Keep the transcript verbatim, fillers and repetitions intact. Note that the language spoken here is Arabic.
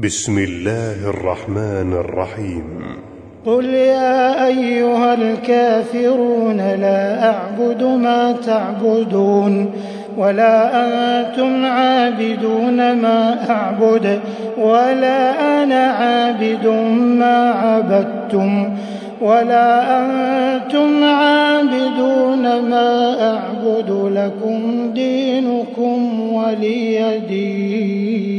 بسم الله الرحمن الرحيم. قل يا أيها الكافرون لا أعبد ما تعبدون ولا أنتم عابدون ما أعبد ولا أنا عابد ما عبدتم ولا أنتم عابدون ما أعبد لكم دينكم ولي دين.